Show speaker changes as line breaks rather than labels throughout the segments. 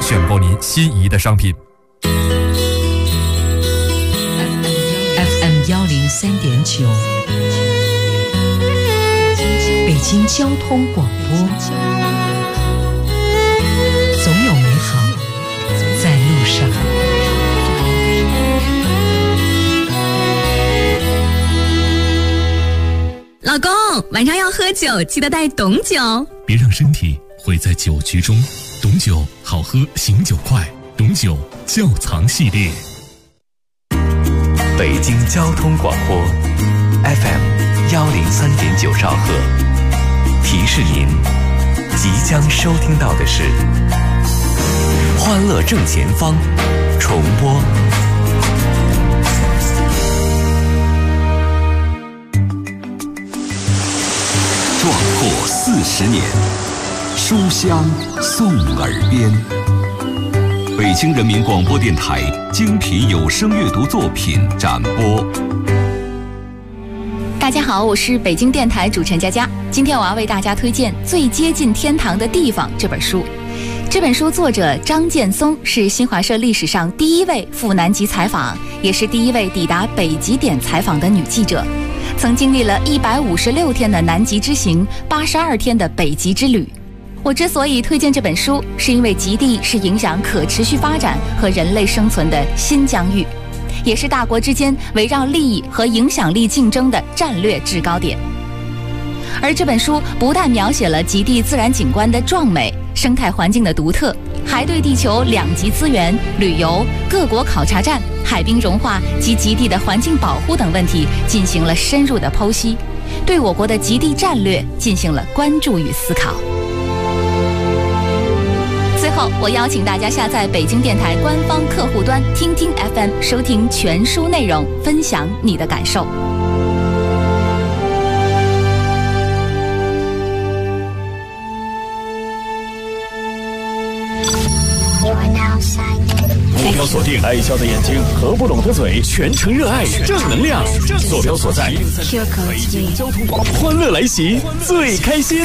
选购您心仪的商品。
FM 103.9，北京交通广播，总有美好在路上。
老公，晚上要喝酒，记得带董酒，
别让身体毁在酒局中。董酒好喝，醒酒快。董酒窖藏系列。
北京交通广播 FM 103.9兆赫，提示您即将收听到的是《欢乐正前方》重播。
壮阔40年，书香送耳边。北京人民广播电台精品有声阅读作品展播。
大家好，我是北京电台主持人佳佳。今天我要为大家推荐《最接近天堂的地方》这本书。这本书作者张建松是新华社历史上第一位赴南极采访，也是第一位抵达北极点采访的女记者。曾经历了156天的南极之行，82天的北极之旅。我之所以推荐这本书，是因为极地是影响可持续发展和人类生存的新疆域，也是大国之间围绕利益和影响力竞争的战略制高点。而这本书不但描写了极地自然景观的壮美、生态环境的独特，还对地球2极资源、旅游、各国考察站、海冰融化及极地的环境保护等问题进行了深入的剖析，对我国的极地战略进行了关注与思考。最后，我邀请大家下载北京电台官方客户端听听 FM， 收听全书内容，分享你的感受。
坐标锁定，爱笑的眼睛和不拢的嘴，全程热爱正能量。坐标所在，北京交通广播，欢乐来袭，最开心。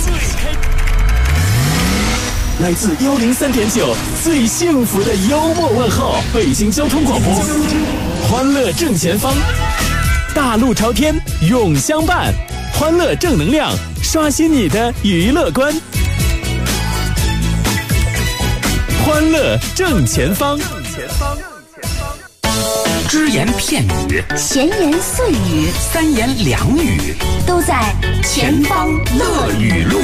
来自103.9，最幸福的幽默问候，北京交通广播，欢乐正前方，大路朝天，永相伴，欢乐正能量，刷新你的娱乐观。欢乐正前方，
只言片语，
闲言碎语，
三言两语，
都在前方乐语录。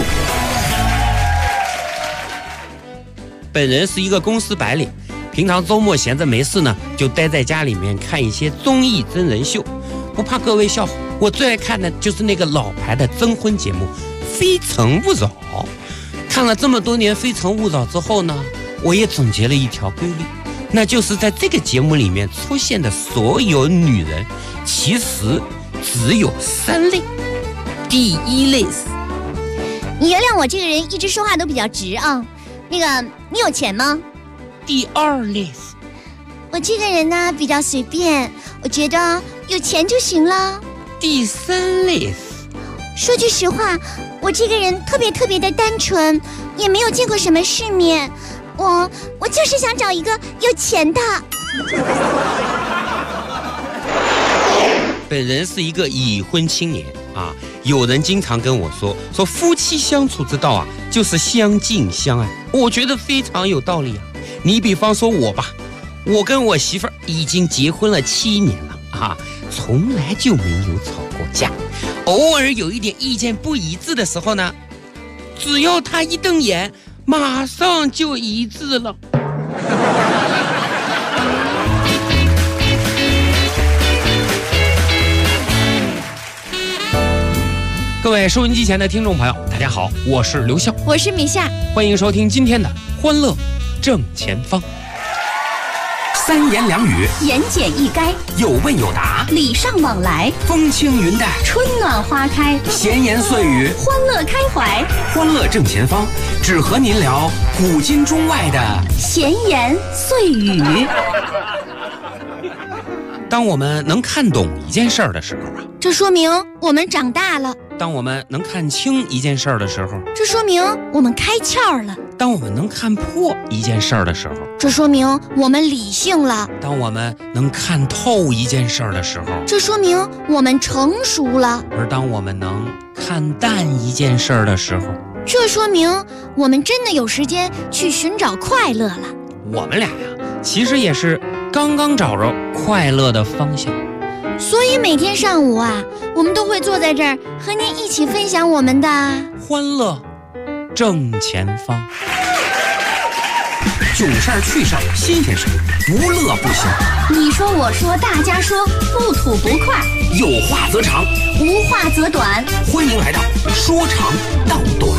本人是一个公司白领，平常周末闲着没事呢，就待在家里面看一些综艺真人秀。不怕各位笑话，我最爱看的就是那个老牌的征婚节目《非诚勿扰》。看了这么多年《非诚勿扰》之后呢，我也总结了一条规律，那就是在这个节目里面出现的所有女人，其实只有3类。第一类是，
你原谅我这个人一直说话都比较直啊。那个，你有钱吗？
第2类是，
我这个人呢比较随便，我觉得有钱就行了。
第3类是，
说句实话，我这个人特别的单纯，也没有见过什么世面。我就是想找一个有钱的。
本人是一个已婚青年啊，有人经常跟我说夫妻相处之道啊，就是相敬相爱，我觉得非常有道理啊。你比方说我吧，我跟我媳妇儿已经结婚了7年了啊，从来就没有吵过架，偶尔有一点意见不一致的时候呢，只要她一瞪眼，马上就一致了。各位收音机前的听众朋友，大家好，我是刘笑，
我是米夏，
欢迎收听今天的欢乐正前方。
三言两语，
言简意赅，
有问有答，
礼尚往来，
风轻云淡，
春暖花开，
闲言碎语，
欢乐开怀。
欢乐正前方，只和您聊古今中外的
闲言碎语。
当我们能看懂一件事儿的时候啊，
这说明我们长大了。
当我们能看清一件事儿的时候，
这说明我们开窍了；
当我们能看破一件事儿的时候，
这说明我们理性了；
当我们能看透一件事儿的时候，
这说明我们成熟了；
而当我们能看淡一件事儿的时候，
这说明我们真的有时间去寻找快乐了。
我们俩呀，其实也是刚刚找着快乐的方向。
所以每天上午啊，我们都会坐在这儿和您一起分享我们的
欢乐正前方。
囧事儿、趣事儿、新鲜事儿，不乐不行。
你说我说大家说，不吐不快，
有话则长，
无话则短。
欢迎来到说长道短。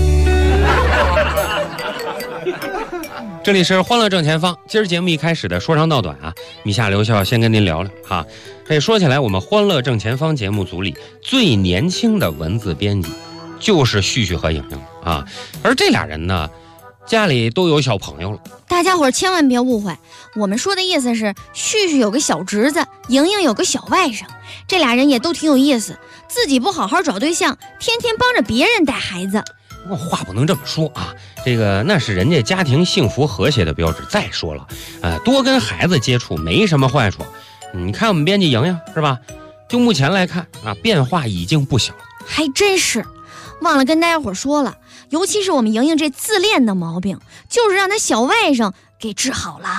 这里是欢乐正前方，今儿节目一开始的说长道短啊，米夏刘笑先跟您聊聊哈。这说起来，我们欢乐正前方节目组里最年轻的文字编辑就是旭旭和莹莹啊，而这俩人呢，家里都有小朋友了。
大家伙千万别误会，我们说的意思是旭旭有个小侄子，莹莹有个小外甥，这俩人也都挺有意思，自己不好好找对象，天天帮着别人带孩子。
话不能这么说啊，这个那是人家家庭幸福和谐的标志。再说了，多跟孩子接触没什么坏处。你看我们编辑莹莹是吧？就目前来看啊，变化已经不小了。
还真是，忘了跟大家伙说了，尤其是我们莹莹这自恋的毛病，就是让她小外甥给治好了。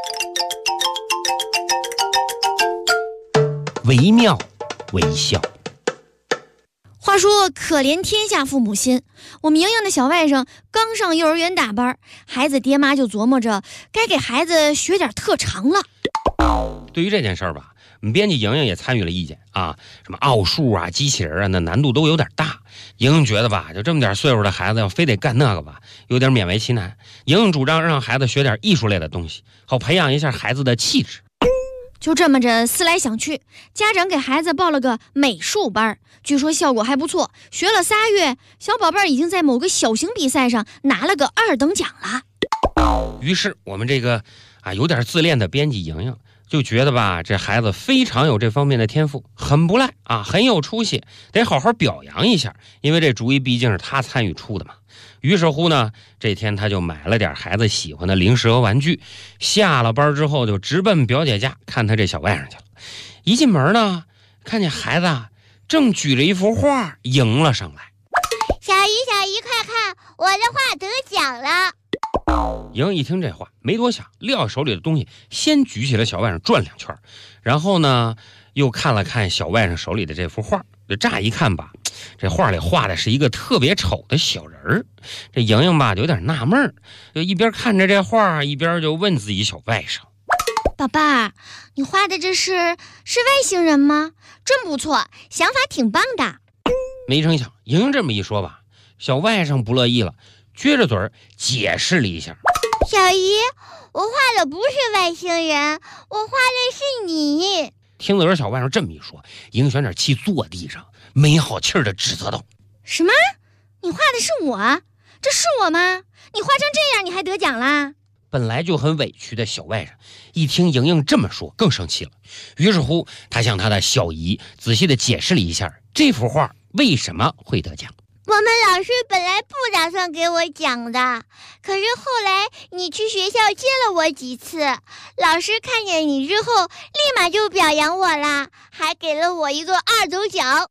惟妙惟肖。
话说可怜天下父母心，我们莹莹的小外甥刚上幼儿园大班，孩子爹妈就琢磨着该给孩子学点特长了。
对于这件事儿吧，我们编辑莹莹也参与了意见啊，什么奥数啊、机器人啊，那难度都有点大。莹莹觉得吧，就这么点岁数的孩子要非得干那个吧，有点勉为其难。莹莹主张让孩子学点艺术类的东西，好培养一下孩子的气质。
就这么着思来想去，家长给孩子报了个美术班，据说效果还不错，学了3月，小宝贝儿已经在某个小型比赛上拿了个2等奖了。
于是我们这个有点自恋的编辑莹莹就觉得吧，这孩子非常有这方面的天赋，很不赖啊，很有出息，得好好表扬一下，因为这主意毕竟是他参与出的嘛。于是乎呢，这天他就买了点孩子喜欢的零食和玩具，下了班之后就直奔表姐家看他这小外甥去了。一进门呢，看见孩子正举着一幅画迎了上来。
小姨快看，我的画得奖了。
莹一听这话没多想，撂手里的东西先举起了小外甥转2圈，然后呢又看了看小外甥手里的这幅画，就乍一看吧，这画里画的是一个特别丑的小人儿。这莹莹吧就有点纳闷，就一边看着这画一边就问自己小外甥：
宝爸，你画的这是外星人吗？真不错，想法挺棒的。
没成想莹莹这么一说吧，小外甥不乐意了，撅着嘴解释了一下：
小姨，我画的不是外星人，我画的是你。
听得小外甥这么一说，莹选点气坐地上，没好气的指责道：
什么？你画的是我？这是我吗？你画成这样你还得奖啦？
本来就很委屈的小外甥一听莹莹这么说更生气了，于是乎他向他的小姨仔细的解释了一下这幅画为什么会得奖。
我们老师本来不打算给我奖的，可是后来你去学校接了我几次，老师看见你之后立马就表扬我啦，还给了我一个2等奖。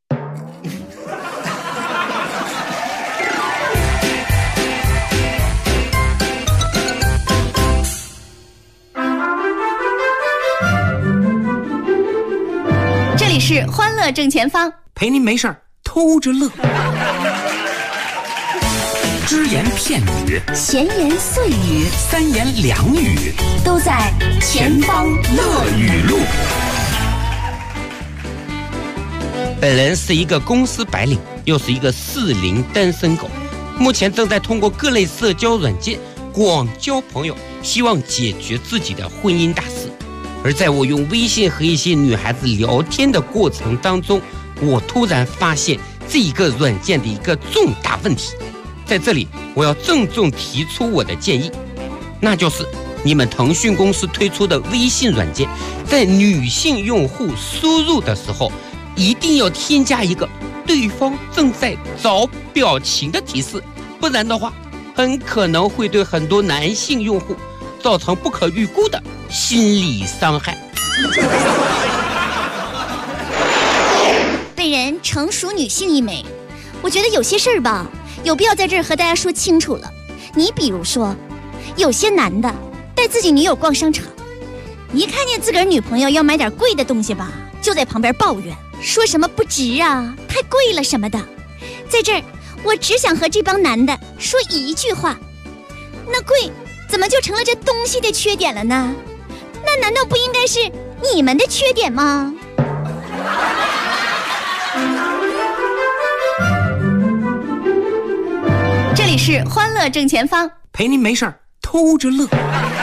这里是欢乐正前方，
陪您没事偷着乐。只言片语，
闲言碎语
3言2语，
都在前方乐语录。
本人是一个公司白领，又是一个40单身狗，目前正在通过各类社交软件广交朋友，希望解决自己的婚姻大事。而在我用微信和一些女孩子聊天的过程当中，我突然发现这一个软件的一个重大问题。在这里我要郑重提出我的建议，那就是你们腾讯公司推出的微信软件，在女性用户输入的时候一定要添加一个对方正在找表情的提示，不然的话很可能会对很多男性用户造成不可预估的心理伤害。
本人成熟女性一枚，我觉得有些事儿吧，有必要在这儿和大家说清楚了。你比如说，有些男的带自己女友逛商场，一看见自个儿女朋友要买点贵的东西吧，就在旁边抱怨，说什么不值啊，太贵了什么的。在这儿，我只想和这帮男的说一句话：那贵怎么就成了这东西的缺点了呢？那难道不应该是你们的缺点吗？
这里是欢乐正前方，
陪您没事儿偷着乐。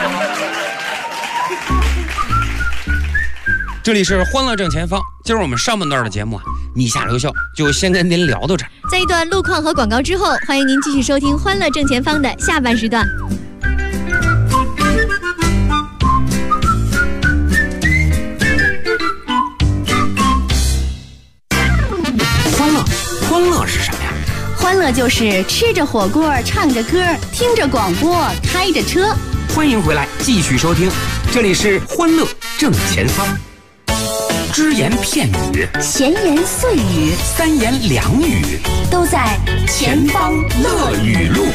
这里是欢乐正前方，今儿我们上半段的节目你下留校就先跟您聊到这儿。
在一段路况和广告之后，欢迎您继续收听欢乐正前方的下半时段。
欢乐是什么呀？
欢乐就是吃着火锅，唱着歌，听着广播，开着车。
欢迎回来，继续收听，这里是欢乐正前方。只言片语，
闲言碎语，
三言两语，
都在前方乐语录。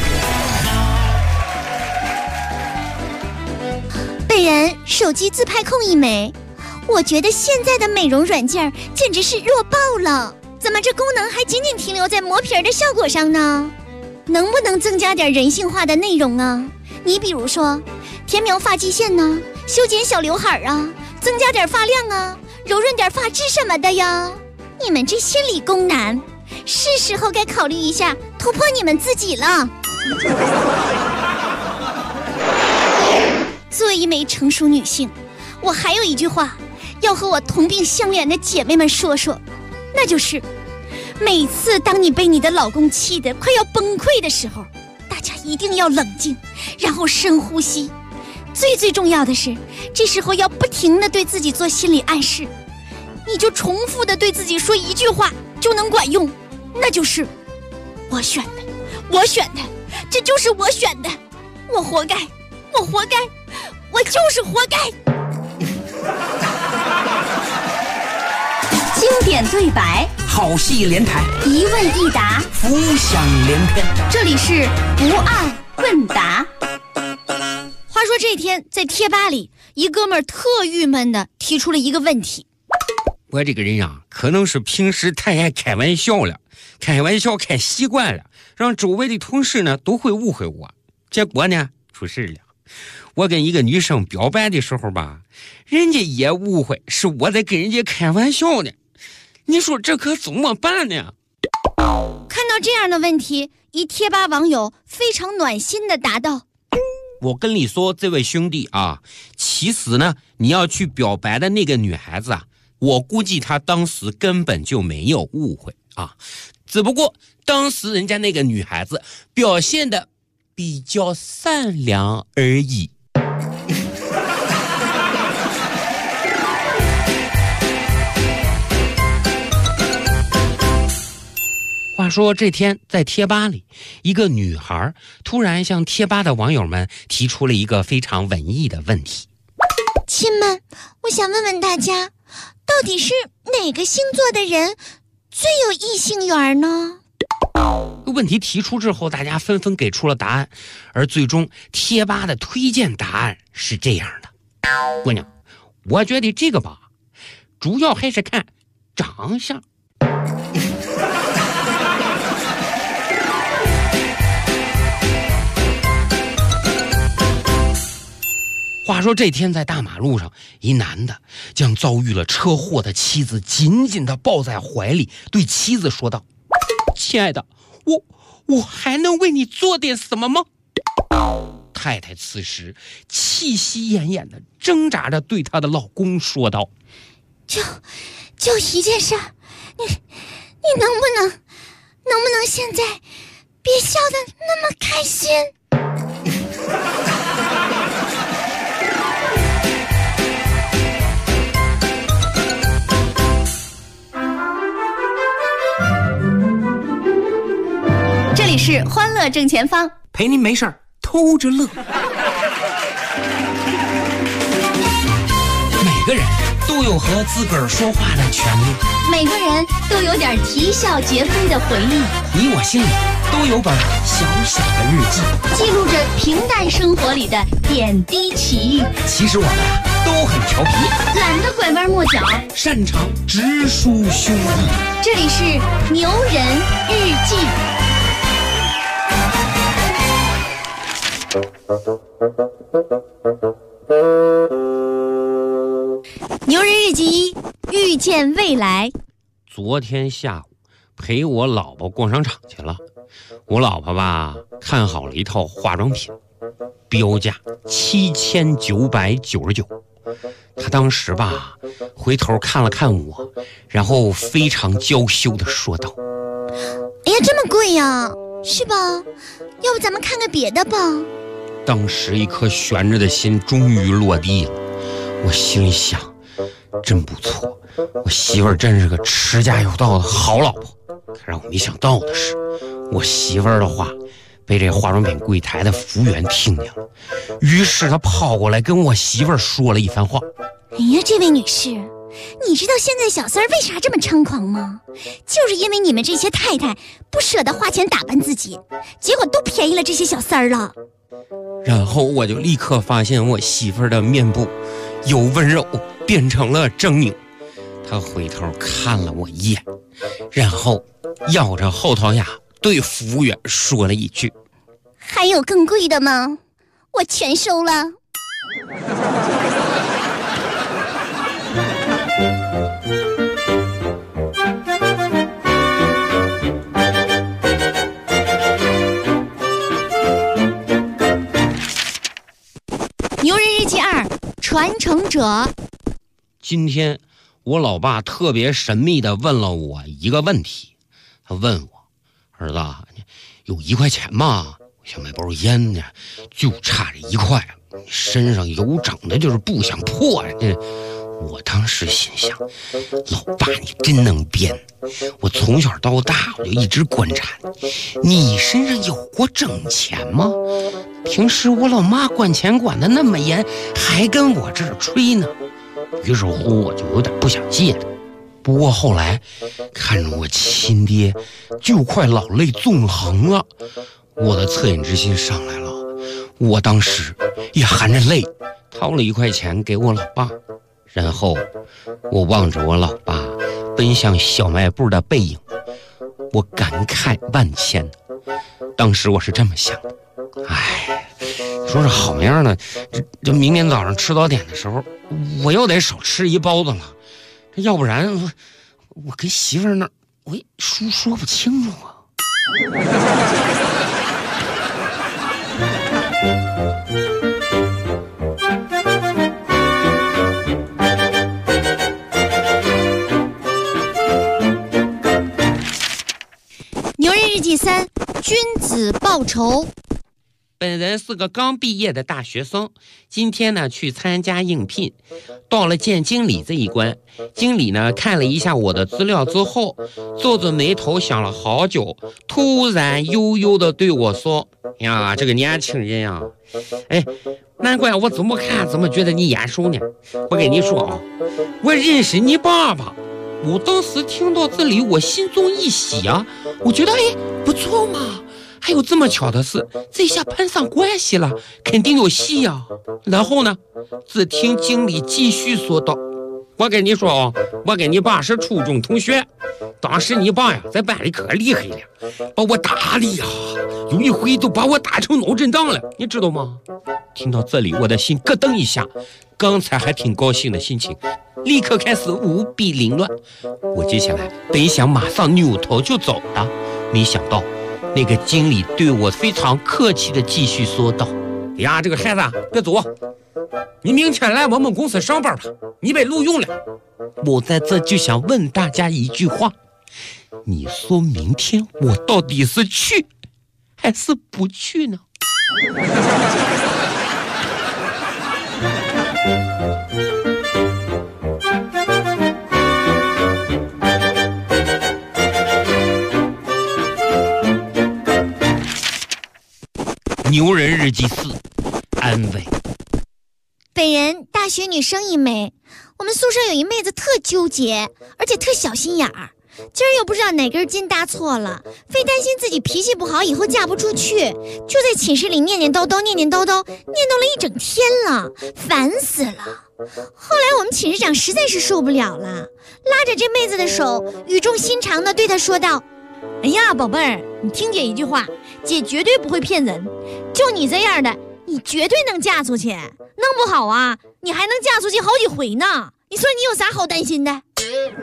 本人手机自拍控一枚，我觉得现在的美容软件简直是弱爆了，怎么这功能还仅仅停留在磨皮的效果上呢？能不能增加点人性化的内容啊？你比如说填描发际线呢，修剪小刘海啊，增加点发量啊，柔润点发质什么的呀。你们这些理工男，是时候该考虑一下突破你们自己了。作为一枚成熟女性，我还有一句话要和我同病相怜的姐妹们说说，那就是每次当你被你的老公气得快要崩溃的时候，大家一定要冷静，然后深呼吸。最重要的是，这时候要不停地对自己做心理暗示，你就重复地对自己说一句话就能管用，那就是我选的，我选的，这就是我选的，我活该，我活该，我就是活该。
经典对白，
好戏连台，
一问一答，
浮想联翩。
这里是不二问答。
话说这天在贴吧里，一哥们儿特郁闷的提出了一个问题。
我这个人啊，可能是平时太爱开玩笑了，开玩笑开习惯了，让周围的同事呢都会误会我。结果呢出事了，我跟一个女生表白的时候吧，人家也误会是我在跟人家开玩笑呢。你说这可怎么办呢？
看到这样的问题，一贴吧网友非常暖心的答道：
我跟你说，这位兄弟啊，其实呢，你要去表白的那个女孩子啊，我估计她当时根本就没有误会啊，只不过当时人家那个女孩子表现的比较善良而已。话说这天在贴吧里，一个女孩突然向贴吧的网友们提出了一个非常文艺的问题：
亲们，我想问问大家，到底是哪个星座的人最有异性缘呢？
问题提出之后，大家纷纷给出了答案，而最终贴吧的推荐答案是这样的：姑娘，我觉得这个吧，主要还是看长相。话说这天在大马路上，一男的将遭遇了车祸的妻子紧紧地抱在怀里，对妻子说道：亲爱的，我还能为你做点什么吗？太太此时气息奄奄的挣扎着对她的老公说道：
就一件事，你能不能现在别笑得那么开心？
乐正前方，
陪您没事儿偷着乐。
每个人都有和自个儿说话的权利，
每个人都有点啼笑皆非的回忆，
你我心里都有本小小的日记，
记录着平淡生活里的点滴奇遇。
其实我们都很调皮，
懒得拐弯抹角，
擅长直抒胸臆。
这里是牛人日记。
牛人日记，遇见未来。
昨天下午陪我老婆逛商场去了，我老婆吧看好了一套化妆品，标价7999。她当时吧回头看了看我，然后非常娇羞地说道：“
哎呀，这么贵呀，是吧？要不咱们看个别的吧？”
当时一颗悬着的心终于落地了，我心里想，真不错，我媳妇儿真是个持家有道的好老婆。可让我没想到的是，我媳妇儿的话被这化妆品柜台的服务员听见了，于是他跑过来跟我媳妇儿说了一番话。
哎呀，这位女士，你知道现在小三儿为啥这么猖狂吗？就是因为你们这些太太不舍得花钱打扮自己，结果都便宜了这些小三儿了。
然后我就立刻发现我媳妇儿的面部由温柔变成了狰狞，她回头看了我一眼，然后咬着后槽牙对服务员说了一句：“
还有更贵的吗？我全收了。”
牛人日记2，传承者。
今天我老爸特别神秘地问了我一个问题，他问我：“儿子，有1块钱吗？我想买包烟呢，就差这1块，身上油长的就是不想破呀。”我当时心想，老爸你真能编，我从小到大我就一直观察你身上有过整钱吗？平时我老妈管钱管得那么严，还跟我这儿吹呢。于是乎我就有点不想借他。不过后来看着我亲爹就快老泪纵横了，我的恻隐之心上来了，我当时也含着泪掏了1块钱给我老爸，然后我望着我老爸奔向小卖部的背影，我感慨万千。当时我是这么想的，哎，说是好样的，这明天早上吃早点的时候我又得少吃1包子了，这要不然我跟媳妇儿那儿我也说不清楚啊。
牛人日记3，君子报仇。
本人是个刚毕业的大学生，今天呢去参加应聘，到了见经理这一关，经理呢看了一下我的资料之后，皱着眉头想了好久，突然悠悠地对我说：“呀，这个年轻人呀，哎，难怪我怎么看怎么觉得你眼熟呢。我跟你说啊，我认识你爸爸。”我当时听到这里，我心中一喜啊，我觉得不错嘛。还有这么巧的事，这下攀上关系了，肯定有戏呀。然后呢，只听经理继续说道：“我跟你说啊，我跟你爸是初中同学，当时你爸呀在班里可厉害了，把我打的呀，有一回都把我打成脑震荡了，你知道吗？”听到这里，我的心咯噔一下，刚才还挺高兴的心情立刻开始无比凌乱。我接下来本想马上扭头就走的，没想到那个经理对我非常客气的继续说道：“呀，这个孩子别走，你明天来我们公司上班吧，你被录用了。”我在这就想问大家一句话，你说明天我到底是去还是不去呢？ 牛人日记4，安慰。
本人大学女生一枚，我们宿舍有一妹子特纠结，而且特小心眼儿。今儿又不知道哪根筋搭错了，非担心自己脾气不好以后嫁不出去，就在寝室里念念叨叨，念叨了一整天了，烦死了。后来我们寝室长实在是受不了了，拉着这妹子的手，语重心长地对她说道：哎呀，宝贝儿，你听姐一句话，姐绝对不会骗人，就你这样的，你绝对能嫁出去，弄不好啊，你还能嫁出去好几回呢。你说你有啥好担心的？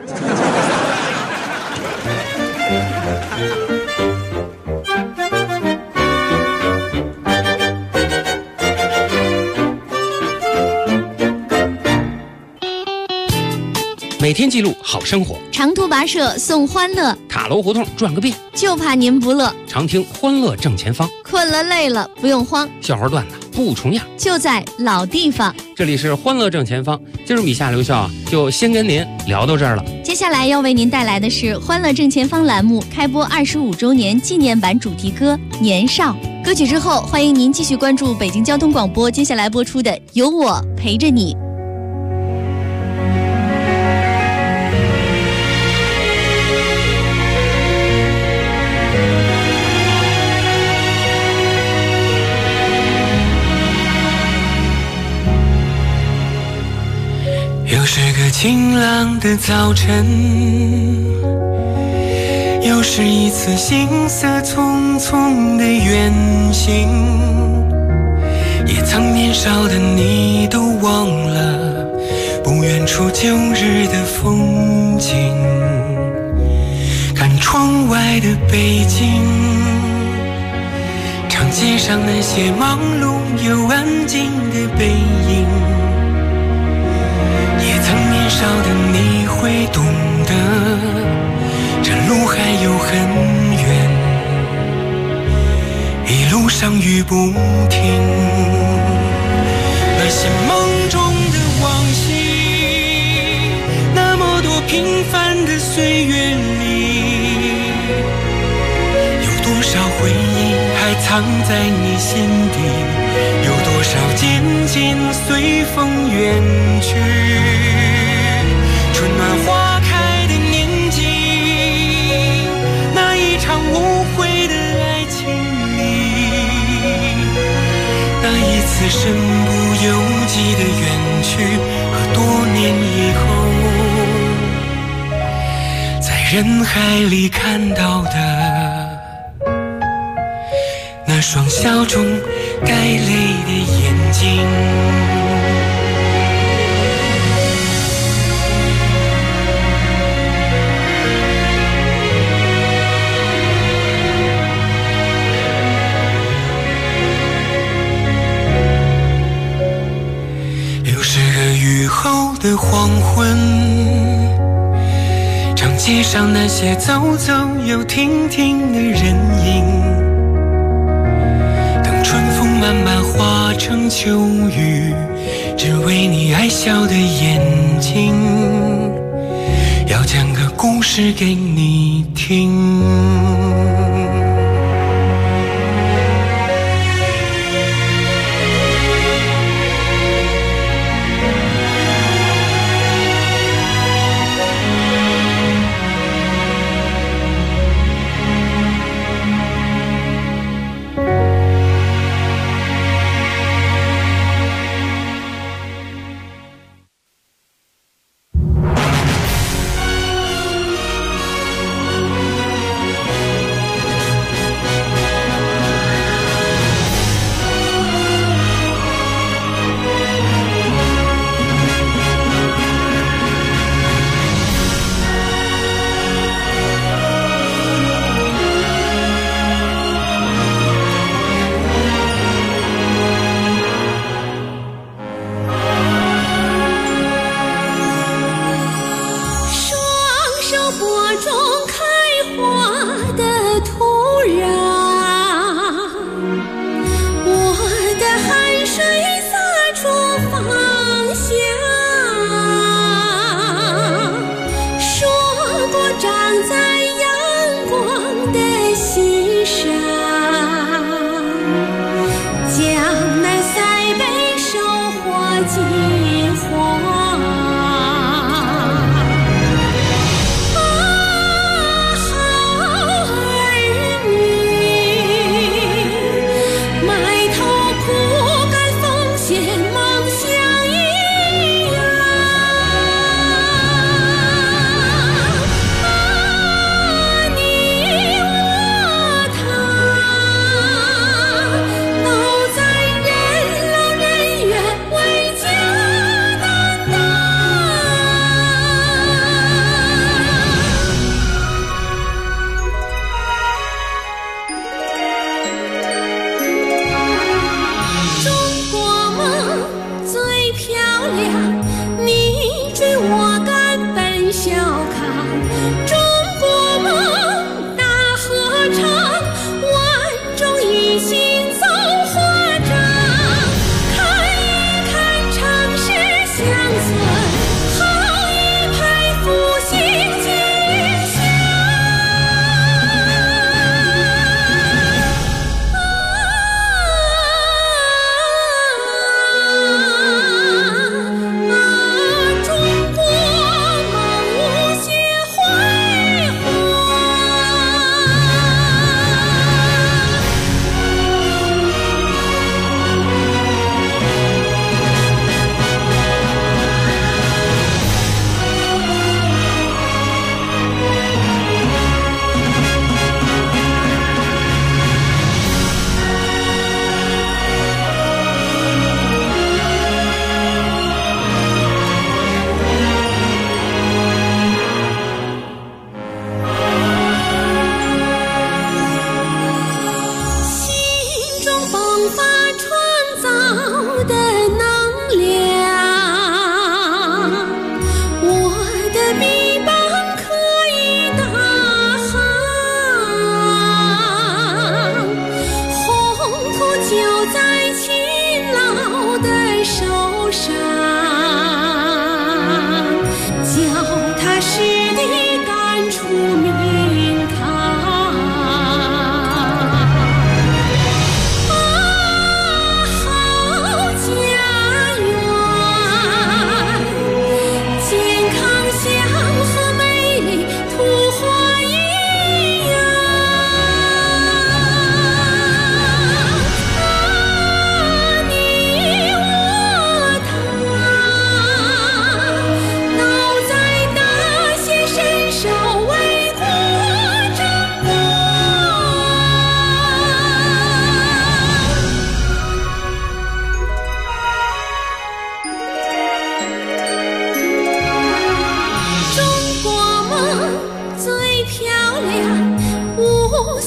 每天记录好生活，
长途跋涉送欢乐，
塔楼胡同转个遍，
就怕您不乐。
常听欢乐正前方，
困了累了不用慌，
笑话段子不重样，
就在老地方。
这里是欢乐正前方，今儿米夏刘笑就先跟您聊到这儿了。
接下来要为您带来的是欢乐正前方栏目开播25周年纪念版主题歌《年少》。歌曲之后，欢迎您继续关注北京交通广播接下来播出的《有我陪着你》。
又是个晴朗的早晨，又是一次行色匆匆的远行，也曾年少的你都忘了不远处旧日的风景，看窗外的北京，长街上那些忙碌又安静的背影，也曾年少的你会懂得，这路还有很远，一路上雨不停。那些梦中的往昔，那么多平凡的岁月里，有多少回忆还藏在你心底，有多少渐渐随风远去。春暖花开的年纪，那一场无悔的爱情里，那一次身不由己的远去，和多年以后在人海里看到的那双笑中带泪的眼睛。又是个雨后的黄昏，长街上那些走走又停停的人影，春风慢慢化成秋雨，只为你爱笑的眼睛，要讲个故事给你听。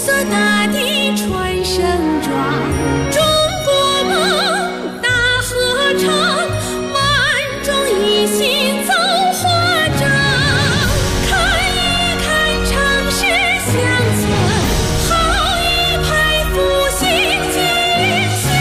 色大地传声壮，中国梦大合唱，万众一心走华章。看一看城市乡村，好一派复兴景象。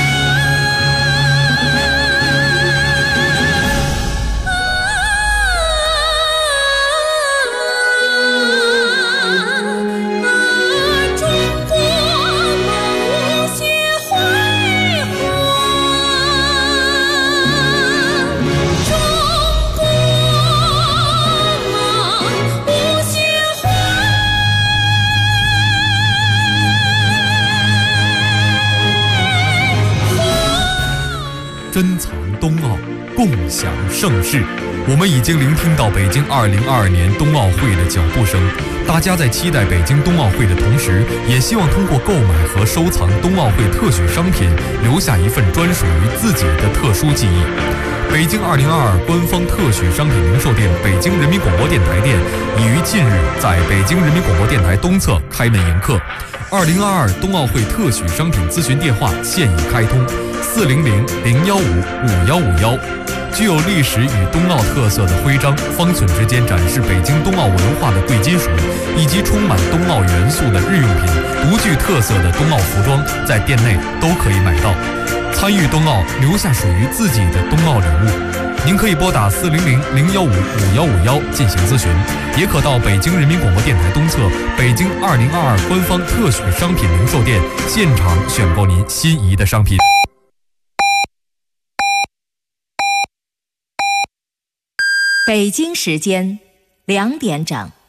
珍藏冬奥，共享盛世。我们已经聆听到北京2022年冬奥会的脚步声，大家在期待北京冬奥会的同时，也希望通过购买和收藏冬奥会特许商品，留下一份专属于自己的特殊记忆。北京2022官方特许商品零售店北京人民广播电台店已于近日在北京人民广播电台东侧开门迎客。2022冬奥会特许商品咨询电话现已开通，400-015-5151。具有历史与冬奥特色的徽章，方寸之间展示北京冬奥文化的贵金属，以及充满冬奥元素的日用品，独具特色的冬奥服装，在店内都可以买到。参与冬奥，留下属于自己的冬奥礼物。您可以拨打400-015-5151进行咨询，也可到北京人民广播电台东侧北京2022官方特许商品零售店现场选购您心仪的商品。
北京时间2点整。